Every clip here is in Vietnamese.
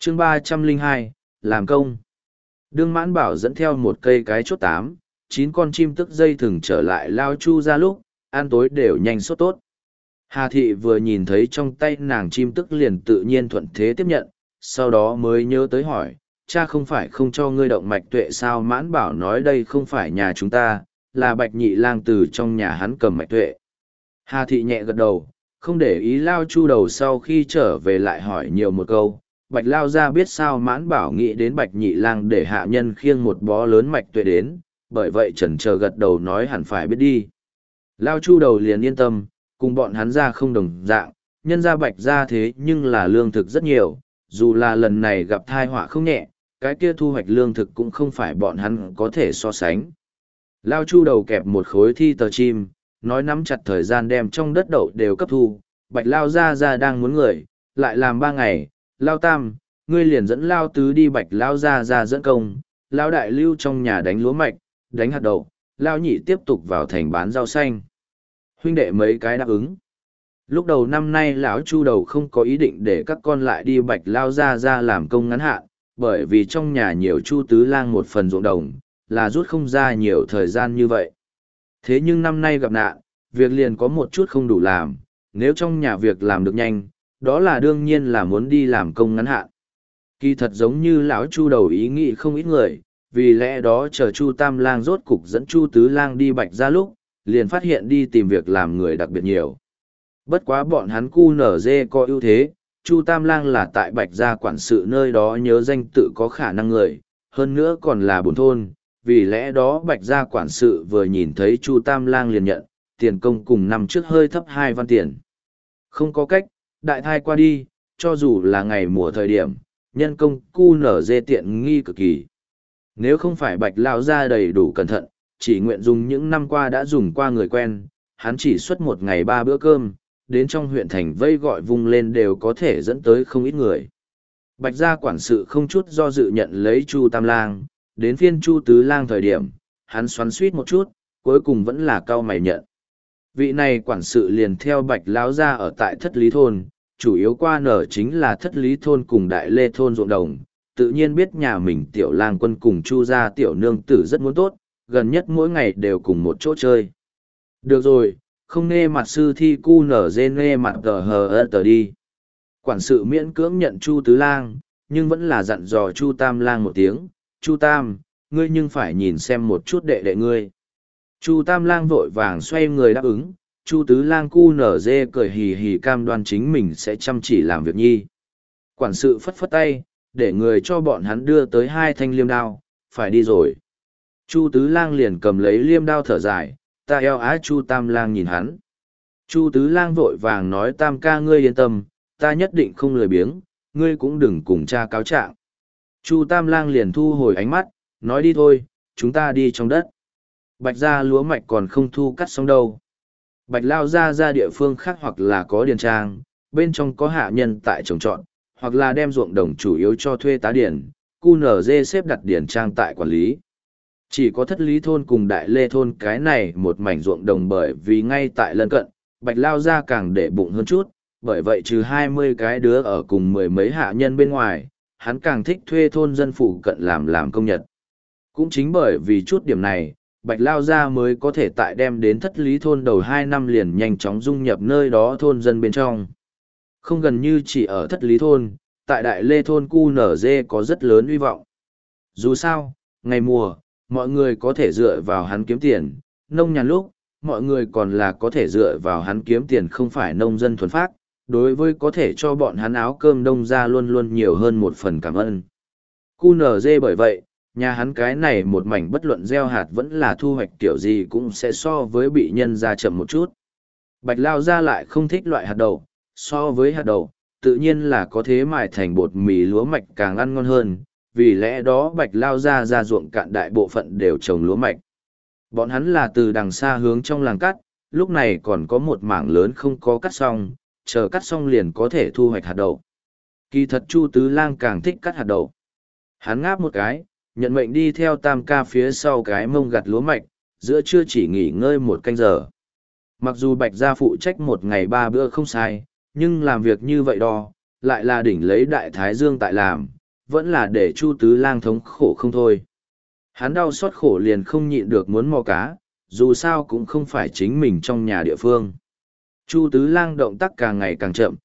chương 302, làm công. Đương Mãn Bảo dẫn theo một cây cái chốt 8, 9 con chim tức dây thừng trở lại Lao Chu ra lúc, ăn tối đều nhanh sốt tốt. Hà Thị vừa nhìn thấy trong tay nàng chim tức liền tự nhiên thuận thế tiếp nhận, sau đó mới nhớ tới hỏi, cha không phải không cho ngươi động mạch tuệ sao? Mãn Bảo nói đây không phải nhà chúng ta, là Bạch Nhị Lang từ trong nhà hắn cầm mạch tuệ. Hà Thị nhẹ gật đầu, không để ý Lao Chu đầu sau khi trở về lại hỏi nhiều một câu. Bạch Lao ra biết sao? Mãn Bảo nghĩ đến Bạch Nhị Lang để hạ nhân khiêng một bó lớn mạch tuệ đến, bởi vậy chần chờ gật đầu nói hẳn phải biết đi. Lao Chu đầu liền yên tâm, cùng bọn hắn ra không đồng dạng, nhân ra Bạch ra thế nhưng là lương thực rất nhiều, dù là lần này gặp thai họa không nhẹ, cái kia thu hoạch lương thực cũng không phải bọn hắn có thể so sánh. Lao Chu đầu kẹp một khối thi tờ chim, nói nắm chặt thời gian đem trong đất đậu đều cấp thu, Bạch Lao ra đang muốn người, lại làm 3 ngày, Lao Tam, ngươi liền dẫn Lao Tứ đi. Bạch Lao ra dẫn công, Lao Đại lưu trong nhà đánh lúa mạch, đánh hạt đậu, Lao Nhị tiếp tục vào thành bán rau xanh. Huynh đệ mấy cái đáp ứng. Lúc đầu năm nay lão Chu đầu không có ý định để các con lại đi Bạch Lao ra làm công ngắn hạn, bởi vì trong nhà nhiều Chu Tứ Lang một phần ruộng đồng, là rút không ra nhiều thời gian như vậy. Thế nhưng năm nay gặp nạn, việc liền có một chút không đủ làm, nếu trong nhà việc làm được nhanh, đó là đương nhiên là muốn đi làm công ngắn hạn. Kỳ thật giống như lão Chu đầu ý nghĩ không ít người, vì lẽ đó chờ Chu Tam Lang rốt cục dẫn Chu Tứ Lang đi Bạch ra lúc, liền phát hiện đi tìm việc làm người đặc biệt nhiều. Bất quá bọn hắn QNZ có ưu thế, Chu Tam Lang là tại Bạch gia quản sự nơi đó nhớ danh tự có khả năng người, hơn nữa còn là bổn thôn, vì lẽ đó Bạch gia quản sự vừa nhìn thấy Chu Tam Lang liền nhận, tiền công cùng năm trước hơi thấp 2 văn tiền. Không có cách, đại thai qua đi, cho dù là ngày mùa thời điểm, nhân công QNZ tiện nghi cực kỳ. Nếu không phải Bạch Lão gia đầy đủ cẩn thận, chỉ nguyện dùng những năm qua đã dùng qua người quen, hắn chỉ xuất một ngày 3 bữa cơm, đến trong huyện thành vây gọi vùng lên đều có thể dẫn tới không ít người. Bạch gia quản sự không chút do dự nhận lấy Chu Tam Lang, đến phiên Chu Tứ Lang thời điểm, hắn xoắn suýt một chút, cuối cùng vẫn là cau mày nhận. Vị này quản sự liền theo Bạch Lão gia ở tại Thất Lý Thôn, chủ yếu qua nở chính là Thất Lý Thôn cùng Đại Lê Thôn ruộng đồng, tự nhiên biết nhà mình Tiểu Lang Quân cùng Chu gia Tiểu Nương Tử rất muốn tốt, gần nhất mỗi ngày đều cùng một chỗ chơi. Được rồi, không nghe mặt sư thi cu nở dê nghe mặt tờ hờ tờ đi. Quản sự miễn cưỡng nhận Chu Tứ Lang, nhưng vẫn là dặn dò Chu Tam Lang một tiếng, Chu Tam, ngươi nhưng phải nhìn xem một chút đệ đệ ngươi. Chu Tam Lang vội vàng xoay người đáp ứng, Chu Tứ Lang cu nở dê cười hì hì cam đoan chính mình sẽ chăm chỉ làm việc nhi. Quản sự phất phất tay, để người cho bọn hắn đưa tới 2 thanh liêm đao, phải đi rồi. Chu Tứ Lang liền cầm lấy liêm đao thở dài, ta eo á. Chu Tam Lang nhìn hắn. Chu Tứ Lang vội vàng nói Tam ca ngươi yên tâm, ta nhất định không lười biếng, ngươi cũng đừng cùng cha cáo trạng. Chu Tam Lang liền thu hồi ánh mắt, nói đi thôi, chúng ta đi trong đất. Bạch gia lúa mạch còn không thu cắt xong đâu. Bạch Lao ra địa phương khác hoặc là có điền trang, bên trong có hạ nhân tại trồng trọt, hoặc là đem ruộng đồng chủ yếu cho thuê tá điển, QNZ xếp đặt điển trang tại quản lý. Chỉ có Thất Lý Thôn cùng Đại Lê Thôn cái này một mảnh ruộng đồng bởi vì ngay tại lân cận, Bạch Lao ra càng để bụng hơn chút, bởi vậy trừ 20 cái đứa ở cùng 10 mấy hạ nhân bên ngoài, hắn càng thích thuê thôn dân phụ cận làm công nhật. Cũng chính bởi vì chút điểm này, Bạch Lao ra mới có thể tại đem đến Thất Lý Thôn đầu 2 năm liền nhanh chóng dung nhập nơi đó thôn dân bên trong. Không gần như chỉ ở Thất Lý Thôn, tại Đại Lê Thôn QNZ có rất lớn uy vọng. Dù sao, ngày mùa, mọi người có thể dựa vào hắn kiếm tiền, nông nhàn lúc, mọi người còn là có thể dựa vào hắn kiếm tiền không phải nông dân thuần phác, đối với có thể cho bọn hắn áo cơm đông ra luôn luôn nhiều hơn một phần cảm ơn. QNZ bởi vậy, nhà hắn cái này một mảnh bất luận gieo hạt vẫn là thu hoạch kiểu gì cũng sẽ so với bị nhân ra chậm một chút. Bạch Lao ra lại không thích loại hạt đậu, so với hạt đậu, tự nhiên là có thế mài thành bột mì lúa mạch càng ăn ngon hơn, vì lẽ đó Bạch Lao ra ruộng cạn đại bộ phận đều trồng lúa mạch. Bọn hắn là từ đằng xa hướng trong làng cắt, lúc này còn có một mảng lớn không có cắt xong, chờ cắt xong liền có thể thu hoạch hạt đậu. Kỳ thật Chu Tứ Lang càng thích cắt hạt đậu. Hắn ngáp một cái, nhận mệnh đi theo Tam ca phía sau cái mông gặt lúa mạch, giữa trưa chỉ nghỉ ngơi 1 canh giờ. Mặc dù Bạch gia phụ trách 1 ngày 3 bữa không sai, nhưng làm việc như vậy đo, lại là đỉnh lấy đại thái dương tại làm, vẫn là để Chu Tứ Lang thống khổ không thôi. Hắn đau xót khổ liền không nhịn được muốn mò cá, dù sao cũng không phải chính mình trong nhà địa phương. Chu Tứ Lang động tác càng ngày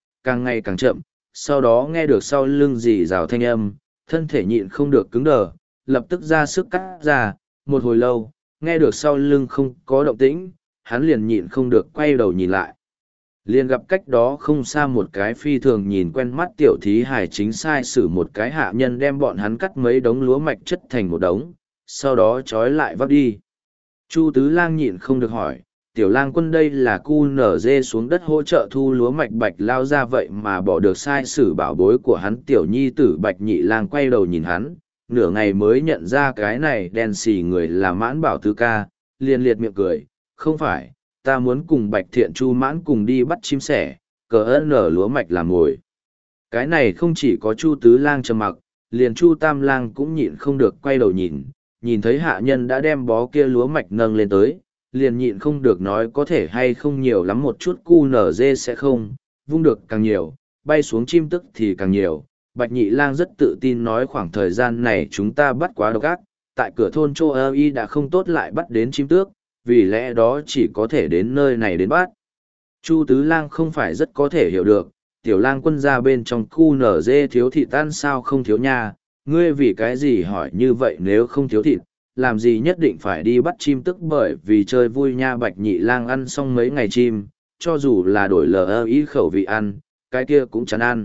càng chậm, sau đó nghe được sau lưng rì rào thanh âm, thân thể nhịn không được cứng đờ, lập tức ra sức cắt ra, một hồi lâu, nghe được sau lưng không có động tĩnh, hắn liền nhịn không được quay đầu nhìn lại. Liền gặp cách đó không xa một cái phi thường nhìn quen mắt tiểu thí hải chính sai sử một cái hạ nhân đem bọn hắn cắt mấy đống lúa mạch chất thành một đống, sau đó trói lại vác đi. Chu Tứ Lang nhịn không được hỏi, tiểu lang quân đây là cu nở dê xuống đất hỗ trợ thu lúa mạch Bạch lao ra vậy mà bỏ được sai sử bảo bối của hắn tiểu nhi tử Bạch Nhị Lang quay đầu nhìn hắn, nửa ngày mới nhận ra cái này đen xì người là Mãn Bảo Tứ ca, liền liệt miệng cười, không phải, ta muốn cùng Bạch Thiện Chu Mãn cùng đi bắt chim sẻ, cờ ơn nở lúa mạch làm ngồi. Cái này không chỉ có Chu Tứ Lang trầm mặc, liền Chu Tam Lang cũng nhịn không được quay đầu nhìn thấy hạ nhân đã đem bó kia lúa mạch nâng lên tới, liền nhịn không được nói có thể hay không nhiều lắm một chút cu nở dê sẽ không, vung được càng nhiều, bay xuống chim tức thì càng nhiều. Bạch Nhị Lang rất tự tin nói khoảng thời gian này chúng ta bắt quá độc ác, tại cửa thôn Châu Ơ Y đã không tốt lại bắt đến chim tước, vì lẽ đó chỉ có thể đến nơi này đến bắt. Chu Tứ Lang không phải rất có thể hiểu được, tiểu lang quân ra bên trong cu nở dê thiếu thịt tan sao không thiếu nha, ngươi vì cái gì hỏi như vậy nếu không thiếu thịt, làm gì nhất định phải đi bắt chim tức bởi vì chơi vui nha. Bạch Nhị Lang ăn xong mấy ngày chim, cho dù là đổi lờ ý khẩu vị ăn, cái kia cũng chán ăn.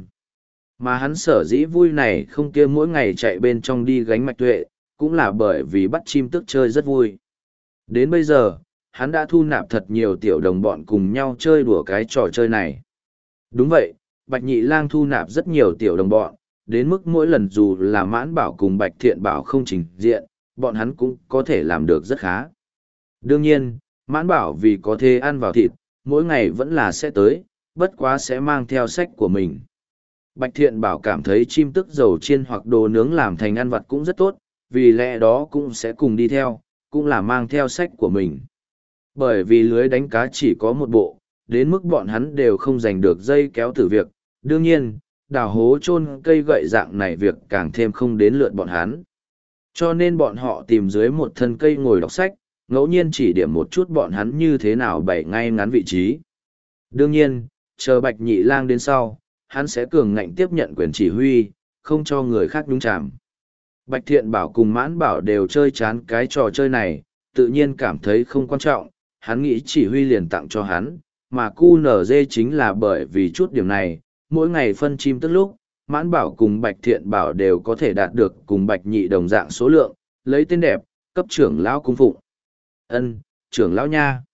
Mà hắn sở dĩ vui này không kia mỗi ngày chạy bên trong đi gánh mạch tuệ, cũng là bởi vì bắt chim tức chơi rất vui. Đến bây giờ, hắn đã thu nạp thật nhiều tiểu đồng bọn cùng nhau chơi đùa cái trò chơi này. Đúng vậy, Bạch Nhị Lang thu nạp rất nhiều tiểu đồng bọn, đến mức mỗi lần dù là Mãn Bảo cùng Bạch Thiện Bảo không trình diện, bọn hắn cũng có thể làm được rất khá. Đương nhiên, Mãn Bảo vì có thể ăn vào thịt, mỗi ngày vẫn là sẽ tới, bất quá sẽ mang theo sách của mình. Bạch Thiện Bảo cảm thấy chim tức dầu chiên hoặc đồ nướng làm thành ăn vặt cũng rất tốt, vì lẽ đó cũng sẽ cùng đi theo, cũng là mang theo sách của mình. Bởi vì lưới đánh cá chỉ có một bộ, đến mức bọn hắn đều không giành được dây kéo từ việc, đương nhiên, đào hố chôn cây gậy dạng này việc càng thêm không đến lượt bọn hắn. Cho nên bọn họ tìm dưới một thân cây ngồi đọc sách, ngẫu nhiên chỉ điểm một chút bọn hắn như thế nào bày ngay ngắn vị trí. Đương nhiên, chờ Bạch Nhị Lang đến sau, hắn sẽ cường ngạnh tiếp nhận quyền chỉ huy, không cho người khác nhúng chàm. Bạch Thiện Bảo cùng Mãn Bảo đều chơi chán cái trò chơi này, tự nhiên cảm thấy không quan trọng, hắn nghĩ chỉ huy liền tặng cho hắn, mà cu nở dê chính là bởi vì chút điểm này, mỗi ngày phân chim tức lúc, Mãn Bảo cùng Bạch Thiện Bảo đều có thể đạt được cùng Bạch Nhị đồng dạng số lượng, lấy tên đẹp, cấp trưởng lão cung phụng. Ân, trưởng lão nha.